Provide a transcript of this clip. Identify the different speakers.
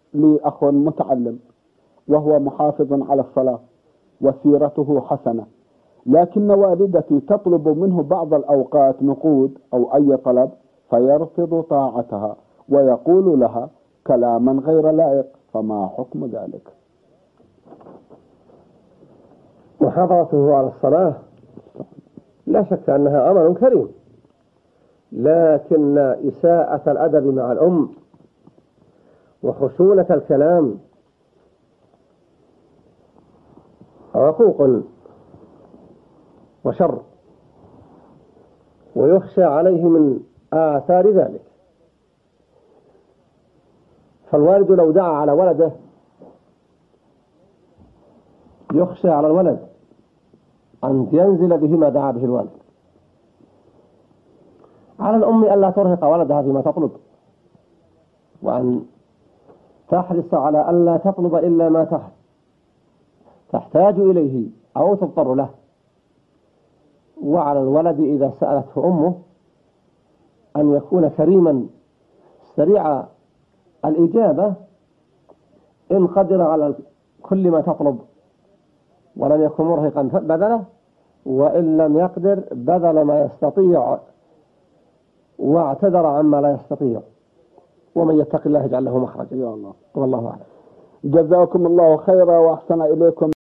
Speaker 1: لي أخ متعلم وهو محافظ على الصلاة وسيرته حسنة، لكن والدتي تطلب منه بعض الأوقات نقود أو أي طلب فيرفض طاعتها ويقول لها كلاما غير لائق، فما حكم ذلك؟
Speaker 2: محافظته على الصلاة لا شك أنها أمر كريم، لكن إساءة الأدب مع الأم وخشونة الكلام عقوق وشر، ويخشى عليه من آثار ذلك. فالوالد لو دعا على ولده يخشى على الولد أن ينزل به ما دعا به الوالد. على الأم ألا ترهق ولدها فيما تطلب، وأن تحرص على ألا تطلب إلا ما تحتاج إليه أو تضطر له. وعلى الولد إذا سألته أمه أن يكون كريما سريع الإجابة إن قدر على كل ما تطلب ولم يكن مرهقا بذله، وإن لم يقدر بذل ما يستطيع واعتذر عما لا يستطيع. ومن يتق الله يجعل له مخرجا.
Speaker 1: يا الله.
Speaker 2: والله أعلم.
Speaker 1: جزاكم الله خيرا وأحسن إليكم.